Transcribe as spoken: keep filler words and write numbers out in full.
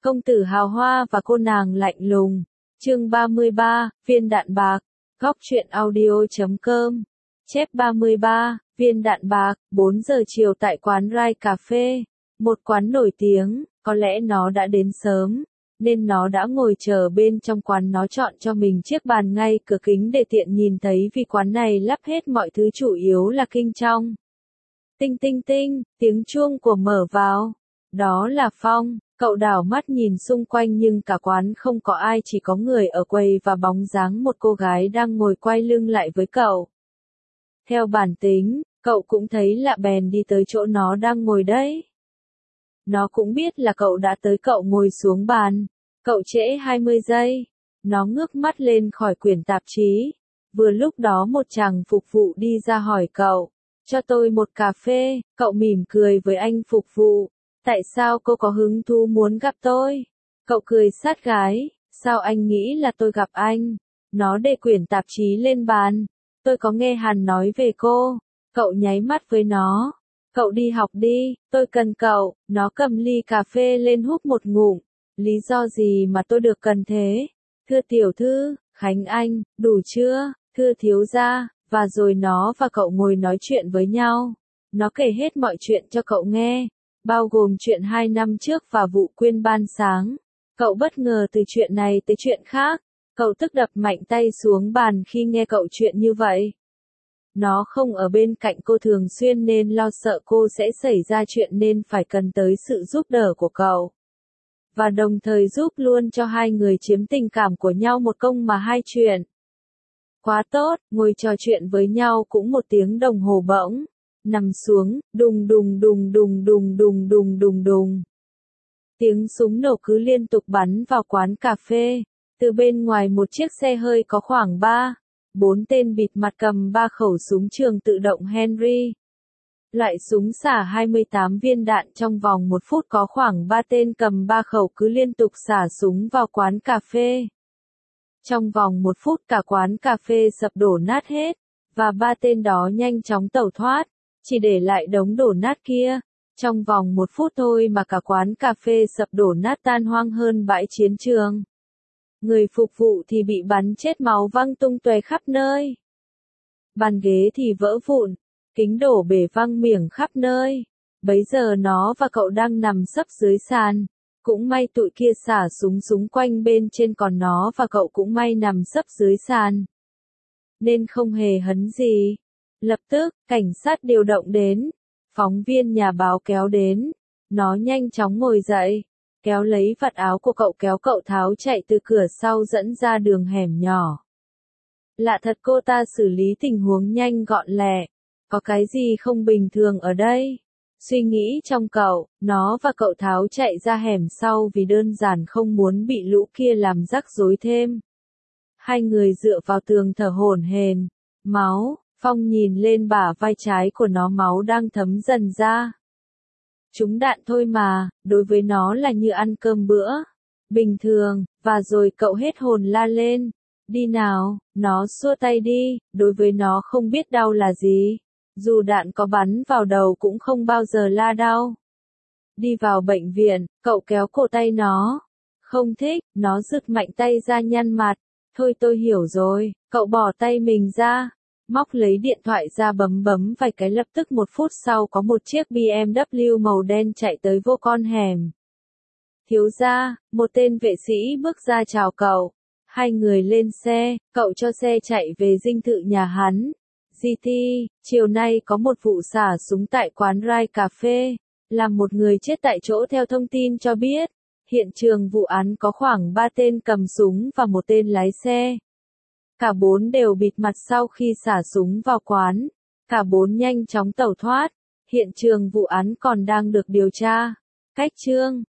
Công tử hào hoa và cô nàng lạnh lùng. Chương ba mươi ba, viên đạn bạc. Góc truyện audio chấm com. Chép ba mươi ba, viên đạn bạc, bốn giờ chiều tại quán Rai Cà Phê. Một quán nổi tiếng, có lẽ nó đã đến sớm, nên nó đã ngồi chờ bên trong quán. Nó chọn cho mình chiếc bàn ngay cửa kính để tiện nhìn thấy, vì quán này lắp hết mọi thứ, chủ yếu là kinh trong. Tinh tinh tinh, tiếng chuông của mở vào. Đó là Phong. Cậu đảo mắt nhìn xung quanh nhưng cả quán không có ai, chỉ có người ở quầy và bóng dáng một cô gái đang ngồi quay lưng lại với cậu. Theo bản tính, cậu cũng thấy lạ bèn đi tới chỗ nó đang ngồi đấy. Nó cũng biết là cậu đã tới, cậu ngồi xuống bàn. Cậu trễ hai mươi giây. Nó ngước mắt lên khỏi quyển tạp chí. Vừa lúc đó một chàng phục vụ đi ra hỏi cậu, cho tôi một cà phê. Cậu mỉm cười với anh phục vụ. Tại sao cô có hứng thú muốn gặp tôi? Cậu cười sát gái. Sao anh nghĩ là tôi gặp anh? Nó để quyển tạp chí lên bàn. Tôi có nghe Hàn nói về cô. Cậu nháy mắt với nó. Cậu đi học đi, tôi cần cậu. Nó cầm ly cà phê lên húp một ngụm. Lý do gì mà tôi được cần thế? Thưa tiểu thư, Khánh Anh, đủ chưa? Thưa thiếu gia. Và rồi nó và cậu ngồi nói chuyện với nhau. Nó kể hết mọi chuyện cho cậu nghe, bao gồm chuyện hai năm trước và vụ quyên ban sáng. Cậu bất ngờ từ chuyện này tới chuyện khác. Cậu tức đập mạnh tay xuống bàn khi nghe cậu chuyện như vậy. Nó không ở bên cạnh cô thường xuyên nên lo sợ cô sẽ xảy ra chuyện nên phải cần tới sự giúp đỡ của cậu. Và đồng thời giúp luôn cho hai người chiếm tình cảm của nhau một công mà hai chuyện. Quá tốt, ngồi trò chuyện với nhau cũng một tiếng đồng hồ bỗng. Nằm xuống, đùng đùng đùng đùng đùng đùng đùng đùng đùng. Tiếng súng nổ cứ liên tục bắn vào quán cà phê. Từ bên ngoài một chiếc xe hơi có khoảng ba, bốn tên bịt mặt cầm ba khẩu súng trường tự động Henry. Loại súng xả hai mươi tám viên đạn. Trong vòng một phút có khoảng ba tên cầm ba khẩu cứ liên tục xả súng vào quán cà phê. Trong vòng một phút cả quán cà phê sập đổ nát hết, và ba tên đó nhanh chóng tẩu thoát, chỉ để lại đống đổ nát kia. Trong vòng một phút thôi mà cả quán cà phê sập đổ nát, tan hoang hơn bãi chiến trường. Người phục vụ thì bị bắn chết, máu văng tung tóe khắp nơi. Bàn ghế thì vỡ vụn, kính đổ bể văng miểng khắp nơi. Bấy giờ nó và cậu đang nằm sấp dưới sàn. Cũng may tụi kia xả súng súng quanh bên trên, còn nó và cậu cũng may nằm sấp dưới sàn, nên không hề hấn gì. Lập tức, cảnh sát điều động đến. Phóng viên nhà báo kéo đến. Nó nhanh chóng ngồi dậy, kéo lấy vạt áo của cậu, kéo cậu tháo chạy từ cửa sau dẫn ra đường hẻm nhỏ. Lạ thật, cô ta xử lý tình huống nhanh gọn lẹ. Có cái gì không bình thường ở đây? Suy nghĩ trong cậu, nó và cậu tháo chạy ra hẻm sau vì đơn giản không muốn bị lũ kia làm rắc rối thêm. Hai người dựa vào tường thở hổn hển. Máu. Phong nhìn lên bả vai trái của nó, máu đang thấm dần ra. Trúng đạn thôi mà, đối với nó là như ăn cơm bữa bình thường. Và rồi cậu hết hồn la lên. Đi nào. Nó xua tay đi, đối với nó không biết đau là gì. Dù đạn có bắn vào đầu cũng không bao giờ la đau. Đi vào bệnh viện. Cậu kéo cổ tay nó. Không thích. Nó giựt mạnh tay ra, nhăn mặt. Thôi tôi hiểu rồi. Cậu bỏ tay mình ra, móc lấy điện thoại ra, bấm bấm vài cái. Lập tức một phút sau có một chiếc bê em vê màu đen chạy tới vô con hẻm. Thiếu gia, một tên vệ sĩ bước ra chào cậu. Hai người lên xe, cậu cho xe chạy về dinh thự nhà hắn. giê tê, chiều nay có một vụ xả súng tại quán Rai Cà Phê, làm một người chết tại chỗ. Theo thông tin cho biết, hiện trường vụ án có khoảng ba tên cầm súng và một tên lái xe. Cả bốn đều bịt mặt sau khi xả súng vào quán. Cả bốn nhanh chóng tẩu thoát. Hiện trường vụ án còn đang được điều tra. Cách chương